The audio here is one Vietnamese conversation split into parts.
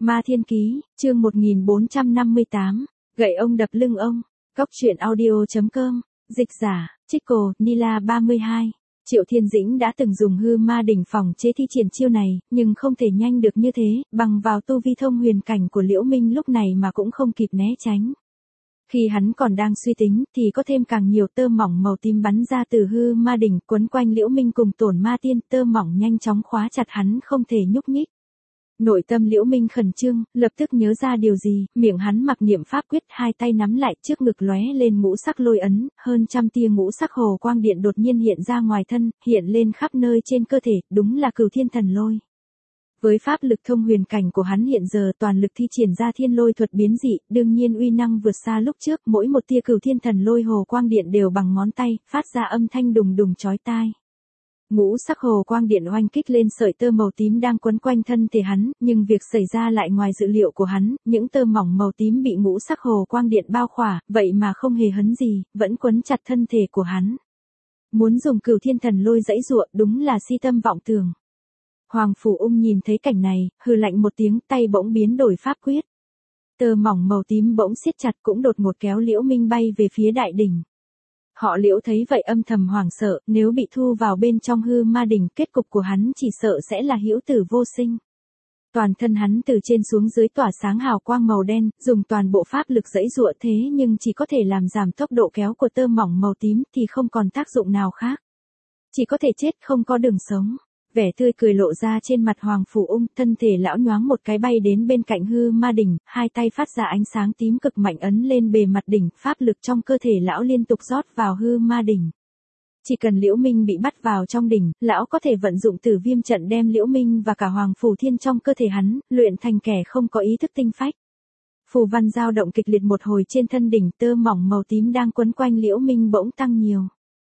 Ma Thiên Ký, chương 1458, gậy ông đập lưng ông. Cóc truyện audio.com, dịch giả, Chico, Nila 32. Triệu Thiên Dĩnh đã từng dùng hư ma đỉnh phòng chế thi triển chiêu này, nhưng không thể nhanh được như thế, bằng vào tu vi thông huyền cảnh của Liễu Minh lúc này mà cũng không kịp né tránh. Khi hắn còn đang suy tính, thì có thêm càng nhiều tơ mỏng màu tím bắn ra từ hư ma đỉnh quấn quanh Liễu Minh cùng Tổn Ma Tiên, tơ mỏng nhanh chóng khóa chặt hắn không thể nhúc nhích. Nội tâm Liễu Minh khẩn trương, lập tức nhớ ra điều gì, miệng hắn mặc niệm pháp quyết, hai tay nắm lại, trước ngực lóe lên ngũ sắc lôi ấn, hơn trăm tia ngũ sắc hồ quang điện đột nhiên hiện ra ngoài thân, hiện lên khắp nơi trên cơ thể, đúng là Cửu Thiên Thần Lôi. Với pháp lực thông huyền cảnh của hắn hiện giờ toàn lực thi triển ra thiên lôi thuật biến dị, đương nhiên uy năng vượt xa lúc trước, mỗi một tia Cửu Thiên Thần Lôi hồ quang điện đều bằng ngón tay, phát ra âm thanh đùng đùng chói tai. Ngũ sắc hồ quang điện oanh kích lên sợi tơ màu tím đang quấn quanh thân thể hắn, nhưng việc xảy ra lại ngoài dự liệu của hắn, những tơ mỏng màu tím bị ngũ sắc hồ quang điện bao khỏa, vậy mà không hề hấn gì, vẫn quấn chặt thân thể của hắn. Muốn dùng Cửu Thiên Thần Lôi giãy giụa, đúng là si tâm vọng tưởng. Hoàng Phủ Ung nhìn thấy cảnh này, hừ lạnh một tiếng, tay bỗng biến đổi pháp quyết. Tơ mỏng màu tím bỗng siết chặt, cũng đột ngột kéo Liễu Minh bay về phía đại đỉnh. Họ Liễu thấy vậy âm thầm hoảng sợ, nếu bị thu vào bên trong hư ma đỉnh, kết cục của hắn chỉ sợ sẽ là hữu tử vô sinh. Toàn thân hắn từ trên xuống dưới tỏa sáng hào quang màu đen, dùng toàn bộ pháp lực giãy giụa thế nhưng chỉ có thể làm giảm tốc độ kéo của tơ mỏng màu tím thì không còn tác dụng nào khác. Chỉ có thể chết, không có đường sống. Vẻ tươi cười lộ ra trên mặt Hoàng Phủ Ung, thân thể lão nhoáng một cái bay đến bên cạnh hư ma đỉnh, hai tay phát ra ánh sáng tím cực mạnh ấn lên bề mặt đỉnh, pháp lực trong cơ thể lão liên tục rót vào hư ma đỉnh. Chỉ cần Liễu Minh bị bắt vào trong đỉnh, lão có thể vận dụng Tử Viêm trận đem Liễu Minh và cả Hoàng Phủ Thiên trong cơ thể hắn, luyện thành kẻ không có ý thức tinh phách. Phù văn dao động kịch liệt một hồi trên thân đỉnh, tơ mỏng màu tím đang quấn quanh Liễu Minh bỗng tăng nhiều.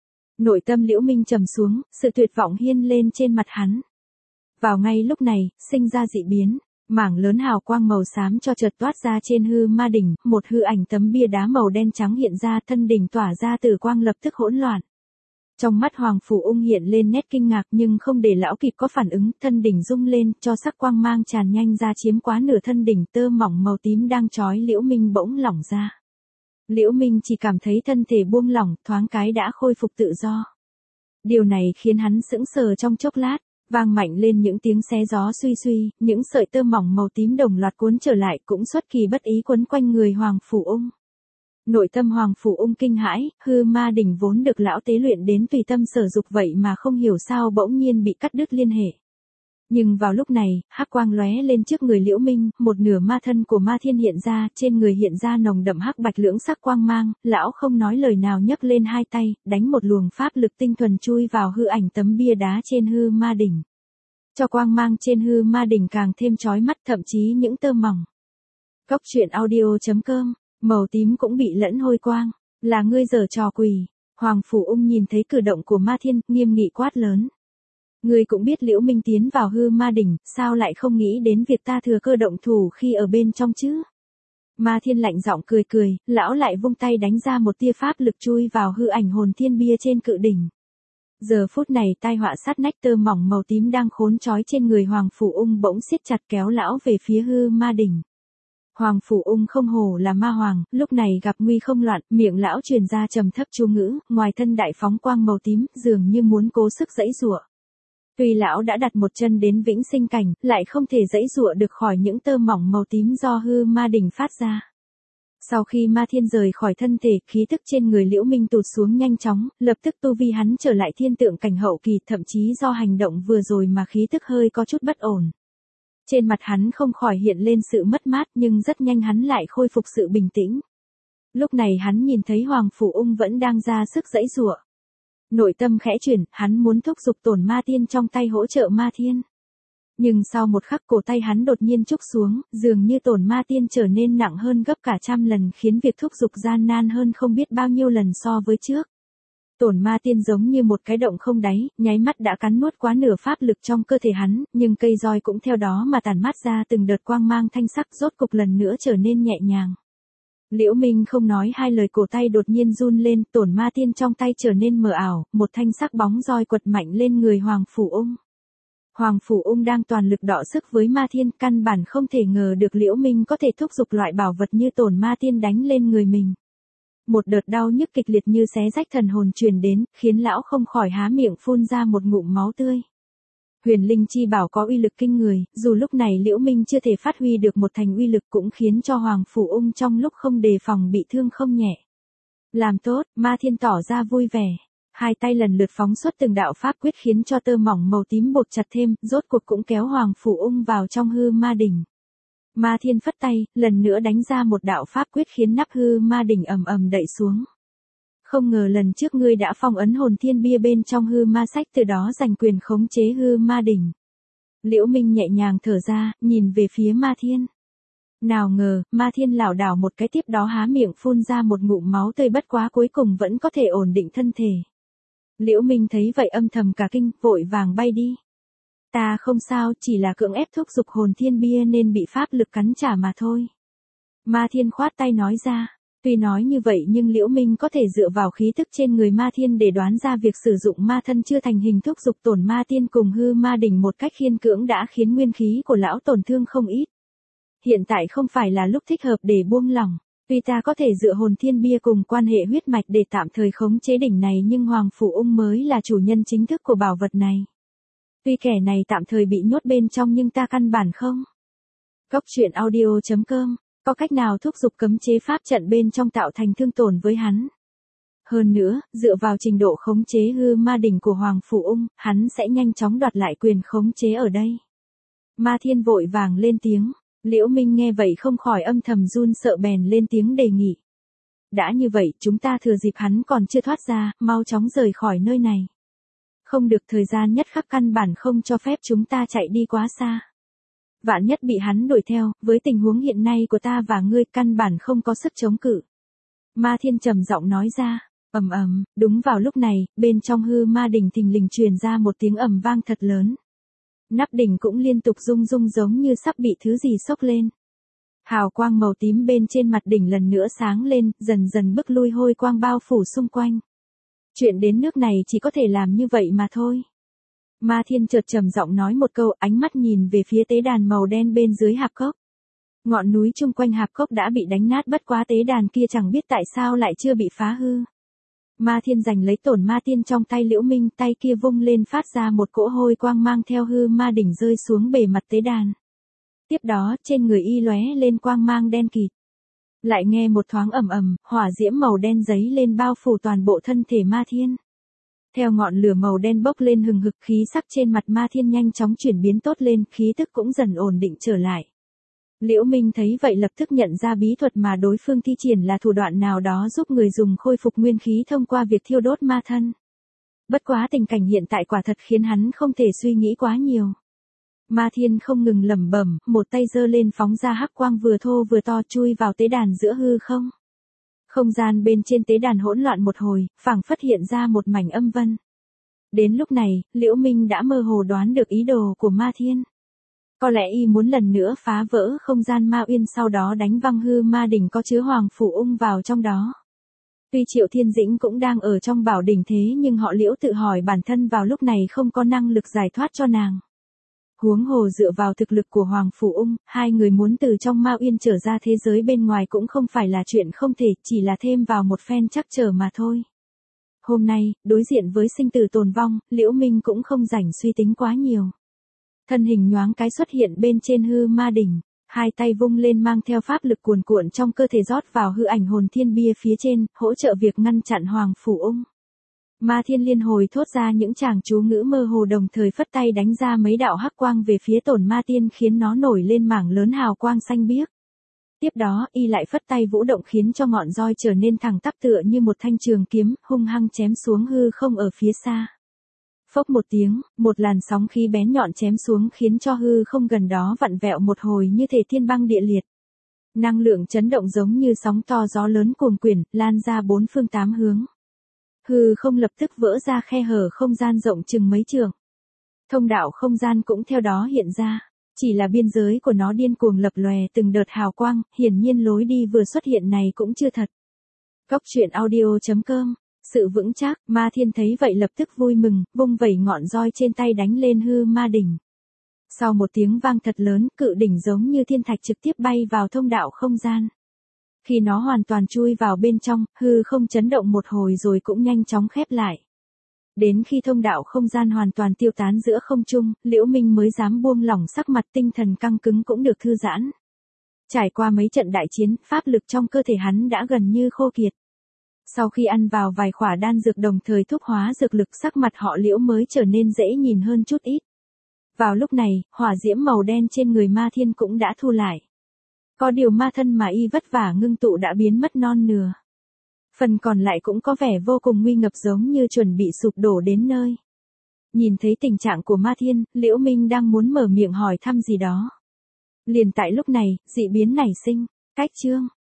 Nội tâm Liễu Minh trầm xuống, sự tuyệt vọng hiên lên trên mặt hắn. Vào ngay lúc này, sinh ra dị biến, mảng lớn hào quang màu xám cho chợt toát ra trên hư ma đỉnh, một hư ảnh tấm bia đá màu đen trắng hiện ra, thân đỉnh tỏa ra tử quang lập tức hỗn loạn. Trong mắt Hoàng Phủ Ung hiện lên nét kinh ngạc, nhưng không để lão kịp có phản ứng, thân đỉnh rung lên, cho sắc quang mang tràn nhanh ra chiếm quá nửa thân đỉnh, tơ mỏng màu tím đang trói Liễu Minh bỗng lỏng ra. Liễu Minh chỉ cảm thấy thân thể buông lỏng, thoáng cái đã khôi phục tự do. Điều này khiến hắn sững sờ trong chốc lát, vang mạnh lên những tiếng xé gió suy suy, những sợi tơ mỏng màu tím đồng loạt cuốn trở lại, cũng xuất kỳ bất ý quấn quanh người Hoàng Phủ Ung. Nội tâm Hoàng Phủ Ung kinh hãi, hư ma đỉnh vốn được lão tế luyện đến tùy tâm sở dục vậy mà không hiểu sao bỗng nhiên bị cắt đứt liên hệ. Nhưng vào lúc này, hắc quang lóe lên trước người Liễu Minh, một nửa ma thân của Ma Thiên hiện ra, trên người hiện ra nồng đậm hắc bạch lưỡng sắc quang mang, lão không nói lời nào nhấc lên hai tay, đánh một luồng pháp lực tinh thuần chui vào hư ảnh tấm bia đá trên hư ma đỉnh. Cho quang mang trên hư ma đỉnh càng thêm chói mắt, thậm chí những tơ mỏng. Cóc truyện audio.com, màu tím cũng bị lẫn hôi quang, là ngươi giở trò quỷ. Hoàng Phủ Ung nhìn thấy cử động của Ma Thiên, nghiêm nghị quát lớn. Ngươi cũng biết Liễu Minh tiến vào hư ma đỉnh, sao lại không nghĩ đến việc ta thừa cơ động thủ khi ở bên trong chứ? Ma Thiên lạnh giọng cười cười, lão lại vung tay đánh ra một tia pháp lực chui vào hư ảnh hồn thiên bia trên cự đỉnh. Giờ phút này tai họa sát nách, tơ mỏng màu tím đang khốn trói trên người Hoàng Phủ Ung bỗng siết chặt kéo lão về phía hư ma đỉnh. Hoàng Phủ Ung không hổ là ma hoàng, lúc này gặp nguy không loạn, miệng lão truyền ra trầm thấp chú ngữ, ngoài thân đại phóng quang màu tím, dường như muốn cố sức giãy giụa. Tuy lão đã đặt một chân đến vĩnh sinh cảnh, lại không thể giãy giụa được khỏi những tơ mỏng màu tím do hư ma đỉnh phát ra. Sau khi Ma Thiên rời khỏi thân thể, khí tức trên người Liễu Minh tụt xuống nhanh chóng, lập tức tu vi hắn trở lại thiên tượng cảnh hậu kỳ, thậm chí do hành động vừa rồi mà khí tức hơi có chút bất ổn. Trên mặt hắn không khỏi hiện lên sự mất mát, nhưng rất nhanh hắn lại khôi phục sự bình tĩnh. Lúc này hắn nhìn thấy Hoàng Phủ Ung vẫn đang ra sức giãy giụa. Nội tâm khẽ chuyển, hắn muốn thúc giục Tổn Ma Tiên trong tay hỗ trợ Ma Thiên. Nhưng sau một khắc cổ tay hắn đột nhiên trúc xuống, dường như Tổn Ma Tiên trở nên nặng hơn gấp cả trăm lần, khiến việc thúc giục gian nan hơn không biết bao nhiêu lần so với trước. Tổn Ma Tiên giống như một cái động không đáy, nháy mắt đã cắn nuốt quá nửa pháp lực trong cơ thể hắn, nhưng cây roi cũng theo đó mà tản mát ra từng đợt quang mang thanh sắc, rốt cục lần nữa trở nên nhẹ nhàng. Liễu Minh không nói hai lời, cổ tay đột nhiên run lên, Tổn Ma Tiên trong tay trở nên mờ ảo, một thanh sắc bóng roi quật mạnh lên người Hoàng Phủ Ung. Hoàng Phủ Ung đang toàn lực đọ sức với Ma Thiên, căn bản không thể ngờ được Liễu Minh có thể thúc giục loại bảo vật như Tổn Ma Tiên đánh lên người mình. Một đợt đau nhức kịch liệt như xé rách thần hồn truyền đến, khiến lão không khỏi há miệng phun ra một ngụm máu tươi. Huyền Linh Chi Bảo có uy lực kinh người, dù lúc này Liễu Minh chưa thể phát huy được một thành uy lực cũng khiến cho Hoàng Phủ Ung trong lúc không đề phòng bị thương không nhẹ. Làm tốt, Ma Thiên tỏ ra vui vẻ. Hai tay lần lượt phóng xuất từng đạo pháp quyết khiến cho tơ mỏng màu tím buộc chặt thêm, rốt cuộc cũng kéo Hoàng Phủ Ung vào trong hư ma đỉnh. Ma Thiên phất tay, lần nữa đánh ra một đạo pháp quyết khiến nắp hư ma đỉnh ầm ầm đậy xuống. Không ngờ lần trước ngươi đã phong ấn hồn thiên bia bên trong hư ma sách, từ đó giành quyền khống chế hư ma đỉnh. Liễu Minh nhẹ nhàng thở ra, nhìn về phía Ma Thiên. Nào ngờ, Ma Thiên lảo đảo một cái, tiếp đó há miệng phun ra một ngụm máu tươi, bất quá cuối cùng vẫn có thể ổn định thân thể. Liễu Minh thấy vậy âm thầm cả kinh, vội vàng bay đi. Ta không sao, chỉ là cưỡng ép thúc giục hồn thiên bia nên bị pháp lực cắn trả mà thôi. Ma Thiên khoát tay nói ra. Tuy nói như vậy nhưng Liễu Minh có thể dựa vào khí tức trên người Ma Thiên để đoán ra việc sử dụng ma thân chưa thành hình thúc giục Tổn Ma Tiên cùng hư ma đỉnh một cách khiên cưỡng đã khiến nguyên khí của lão tổn thương không ít. Hiện tại không phải là lúc thích hợp để buông lỏng. Tuy ta có thể dựa hồn thiên bia cùng quan hệ huyết mạch để tạm thời khống chế đỉnh này, nhưng Hoàng Phủ Ung mới là chủ nhân chính thức của bảo vật này. Tuy kẻ này tạm thời bị nhốt bên trong nhưng ta căn bản không. Cốc truyện audio.com, có cách nào thúc giục cấm chế pháp trận bên trong tạo thành thương tổn với hắn. Hơn nữa, dựa vào trình độ khống chế hư ma đỉnh của Hoàng Phủ Ung, hắn sẽ nhanh chóng đoạt lại quyền khống chế ở đây. Ma Thiên vội vàng lên tiếng. Liễu Minh nghe vậy không khỏi âm thầm run sợ, bèn lên tiếng đề nghị. Đã như vậy, chúng ta thừa dịp hắn còn chưa thoát ra, mau chóng rời khỏi nơi này. Không được, thời gian nhất khắc căn bản không cho phép chúng ta chạy đi quá xa. Vạn nhất bị hắn đuổi theo, với tình huống hiện nay của ta và ngươi căn bản không có sức chống cự. Ma Thiên trầm giọng nói ra. Ầm ầm, đúng vào lúc này, bên trong hư ma đỉnh thình lình truyền ra một tiếng ầm vang thật lớn. Nắp đỉnh cũng liên tục rung rung giống như sắp bị thứ gì xốc lên. Hào quang màu tím bên trên mặt đỉnh lần nữa sáng lên, dần dần bức lui hôi quang bao phủ xung quanh. Chuyện đến nước này chỉ có thể làm như vậy mà thôi. Ma Thiên chợt trầm giọng nói một câu, ánh mắt nhìn về phía tế đàn màu đen bên dưới hạp cốc. Ngọn núi chung quanh hạp cốc đã bị đánh nát, bất quá tế đàn kia chẳng biết tại sao lại chưa bị phá hư. Ma Thiên giành lấy Tổn Ma Tiên trong tay Liễu Minh, tay kia vung lên phát ra một cỗ hôi quang mang theo hư ma đỉnh rơi xuống bề mặt tế đàn. Tiếp đó, trên người y lóe lên quang mang đen kịt. Lại nghe một thoáng ầm ầm, hỏa diễm màu đen giấy lên bao phủ toàn bộ thân thể Ma Thiên. Theo ngọn lửa màu đen bốc lên hừng hực, khí sắc trên mặt Ma Thiên nhanh chóng chuyển biến tốt lên, khí tức cũng dần ổn định trở lại. Liễu Minh thấy vậy lập tức nhận ra bí thuật mà đối phương thi triển là thủ đoạn nào đó giúp người dùng khôi phục nguyên khí thông qua việc thiêu đốt ma thân. Bất quá tình cảnh hiện tại quả thật khiến hắn không thể suy nghĩ quá nhiều. Ma Thiên không ngừng lẩm bẩm, một tay giơ lên phóng ra hắc quang vừa thô vừa to chui vào tế đàn giữa hư không. Không gian bên trên tế đàn hỗn loạn một hồi, phảng phất hiện ra một mảnh âm vân. Đến lúc này, Liễu Minh đã mơ hồ đoán được ý đồ của Ma Thiên. Có lẽ y muốn lần nữa phá vỡ không gian ma uyên, sau đó đánh văng hư ma đỉnh có chứa Hoàng Phủ Ung vào trong đó. Tuy Triệu Thiên Dĩnh cũng đang ở trong bảo đỉnh thế nhưng họ Liễu tự hỏi bản thân vào lúc này không có năng lực giải thoát cho nàng. Huống hồ dựa vào thực lực của Hoàng Phủ Ung, hai người muốn từ trong ma uyên trở ra thế giới bên ngoài cũng không phải là chuyện không thể, chỉ là thêm vào một phen trắc trở mà thôi. Hôm nay, đối diện với sinh tử tồn vong, Liễu Minh cũng không rảnh suy tính quá nhiều. Thân hình nhoáng cái xuất hiện bên trên hư ma đỉnh, hai tay vung lên mang theo pháp lực cuồn cuộn trong cơ thể rót vào hư ảnh hồn thiên bia phía trên, hỗ trợ việc ngăn chặn Hoàng Phủ Ung. Ma Thiên liên hồi thốt ra những tràng chú ngữ mơ hồ, đồng thời phất tay đánh ra mấy đạo hắc quang về phía Tổn Ma Tiên khiến nó nổi lên mảng lớn hào quang xanh biếc. Tiếp đó, y lại phất tay vũ động khiến cho ngọn roi trở nên thẳng tắp tựa như một thanh trường kiếm, hung hăng chém xuống hư không ở phía xa. Phốc một tiếng, một làn sóng khí bén nhọn chém xuống khiến cho hư không gần đó vặn vẹo một hồi như thể thiên băng địa liệt. Năng lượng chấn động giống như sóng to gió lớn cuồn quyển, lan ra bốn phương tám hướng. Hư không lập tức vỡ ra khe hở không gian rộng chừng mấy trượng. Thông đạo không gian cũng theo đó hiện ra, chỉ là biên giới của nó điên cuồng lập lòe từng đợt hào quang, hiển nhiên lối đi vừa xuất hiện này cũng chưa thật. Cốc truyện audio.com, sự vững chắc. Ma Thiên thấy vậy lập tức vui mừng, vung vẩy ngọn roi trên tay đánh lên hư ma đỉnh. Sau một tiếng vang thật lớn, cự đỉnh giống như thiên thạch trực tiếp bay vào thông đạo không gian. Khi nó hoàn toàn chui vào bên trong, hư không chấn động một hồi rồi cũng nhanh chóng khép lại. Đến khi thông đạo không gian hoàn toàn tiêu tán giữa không trung, Liễu Minh mới dám buông lỏng sắc mặt, tinh thần căng cứng cũng được thư giãn. Trải qua mấy trận đại chiến, pháp lực trong cơ thể hắn đã gần như khô kiệt. Sau khi ăn vào vài khỏa đan dược đồng thời thúc hóa dược lực, sắc mặt họ Liễu mới trở nên dễ nhìn hơn chút ít. Vào lúc này, hỏa diễm màu đen trên người Ma Thiên cũng đã thu lại. Có điều ma thân mà y vất vả ngưng tụ đã biến mất non nửa. Phần còn lại cũng có vẻ vô cùng nguy ngập, giống như chuẩn bị sụp đổ đến nơi. Nhìn thấy tình trạng của Ma Thiên, Liễu Minh đang muốn mở miệng hỏi thăm gì đó. Liền tại lúc này, dị biến nảy sinh. Cách chương